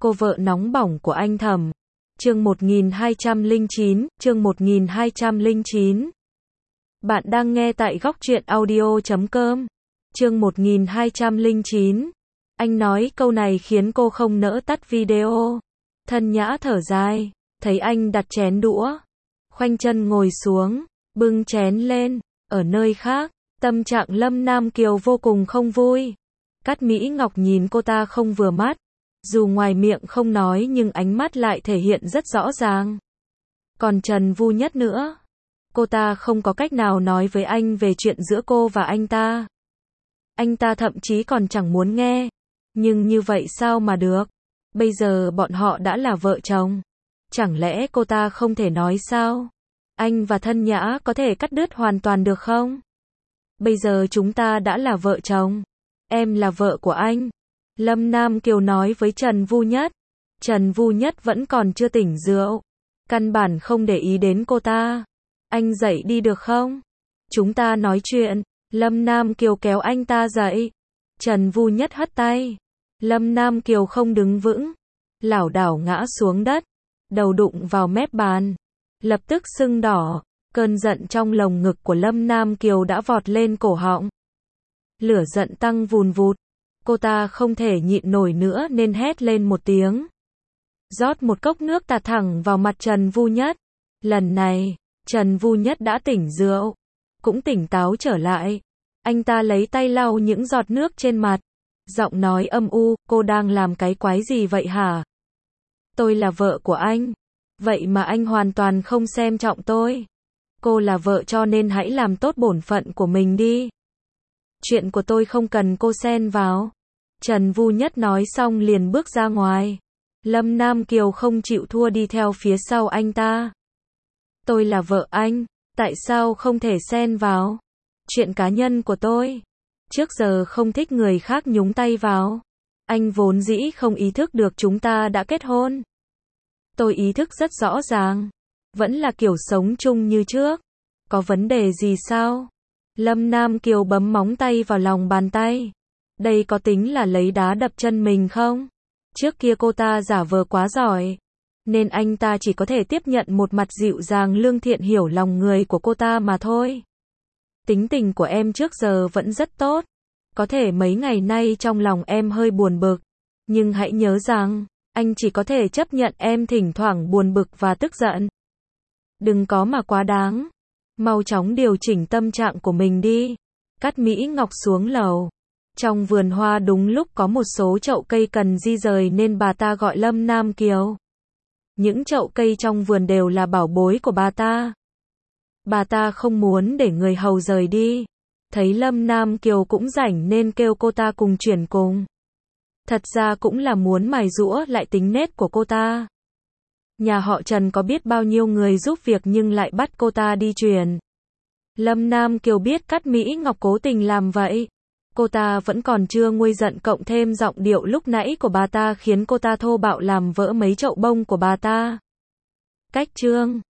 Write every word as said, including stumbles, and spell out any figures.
Cô vợ nóng bỏng của anh Thẩm. Chương một nghìn hai trăm lẻ chín, chương một nghìn hai trăm lẻ chín. Bạn đang nghe tại góc truyện audio chấm com. Chương một nghìn hai trăm lẻ chín. Anh nói câu này khiến cô không nỡ tắt video. Thân Nhã thở dài, thấy anh đặt chén đũa, khoanh chân ngồi xuống, bưng chén lên. Ở nơi khác, tâm trạng Lâm Nam Kiều vô cùng không vui. Cát Mỹ Ngọc nhìn cô ta không vừa mắt. Dù ngoài miệng không nói nhưng ánh mắt lại thể hiện rất rõ ràng. Còn Trần Vu Nhất nữa. Cô ta không có cách nào nói với anh về chuyện giữa cô và anh ta. Anh ta thậm chí còn chẳng muốn nghe. Nhưng như vậy sao mà được? Bây giờ bọn họ đã là vợ chồng. Chẳng lẽ cô ta không thể nói sao? Anh và Thân Nhã có thể cắt đứt hoàn toàn được không? Bây giờ chúng ta đã là vợ chồng. Em là vợ của anh. Lâm Nam Kiều nói với Trần Vu Nhất. Trần Vu Nhất vẫn còn chưa tỉnh rượu. Căn bản không để ý đến cô ta. Anh dậy đi được không? Chúng ta nói chuyện. Lâm Nam Kiều kéo anh ta dậy. Trần Vu Nhất hất tay. Lâm Nam Kiều không đứng vững. Lảo đảo ngã xuống đất. Đầu đụng vào mép bàn. Lập tức sưng đỏ. Cơn giận trong lồng ngực của Lâm Nam Kiều đã vọt lên cổ họng. Lửa giận tăng vùn vụt. Cô ta không thể nhịn nổi nữa nên hét lên một tiếng. Rót một cốc nước tạt thẳng vào mặt Trần Vu Nhất. Lần này, Trần Vu Nhất đã tỉnh rượu. Cũng tỉnh táo trở lại. Anh ta lấy tay lau những giọt nước trên mặt. Giọng nói âm u, cô đang làm cái quái gì vậy hả? Tôi là vợ của anh. Vậy mà anh hoàn toàn không xem trọng tôi. Cô là vợ cho nên hãy làm tốt bổn phận của mình đi. Chuyện của tôi không cần cô xen vào. Trần Vu Nhất nói xong liền bước ra ngoài. Lâm Nam Kiều không chịu thua đi theo phía sau anh ta. Tôi là vợ anh, tại sao không thể xen vào? Chuyện cá nhân của tôi. Trước giờ không thích người khác nhúng tay vào. Anh vốn dĩ không ý thức được chúng ta đã kết hôn. Tôi ý thức rất rõ ràng. Vẫn là kiểu sống chung như trước. Có vấn đề gì sao? Lâm Nam Kiều bấm móng tay vào lòng bàn tay. Đây có tính là lấy đá đập chân mình không? Trước kia cô ta giả vờ quá giỏi. Nên anh ta chỉ có thể tiếp nhận một mặt dịu dàng lương thiện hiểu lòng người của cô ta mà thôi. Tính tình của em trước giờ vẫn rất tốt. Có thể mấy ngày nay trong lòng em hơi buồn bực. Nhưng hãy nhớ rằng, anh chỉ có thể chấp nhận em thỉnh thoảng buồn bực và tức giận. Đừng có mà quá đáng. Mau chóng điều chỉnh tâm trạng của mình đi. Cát Mỹ Ngọc xuống lầu. Trong vườn hoa đúng lúc có một số chậu cây cần di rời nên bà ta gọi Lâm Nam Kiều. Những chậu cây trong vườn đều là bảo bối của bà ta. Bà ta không muốn để người hầu rời đi. Thấy Lâm Nam Kiều cũng rảnh nên kêu cô ta cùng chuyển cùng. Thật ra cũng là muốn mài giũa lại tính nết của cô ta. Nhà họ Trần có biết bao nhiêu người giúp việc nhưng lại bắt cô ta đi chuyển. Lâm Nam Kiều biết Cát Mỹ Ngọc cố tình làm vậy. Cô ta vẫn còn chưa nguôi giận cộng thêm giọng điệu lúc nãy của bà ta khiến cô ta thô bạo làm vỡ mấy chậu bông của bà ta. Cách chương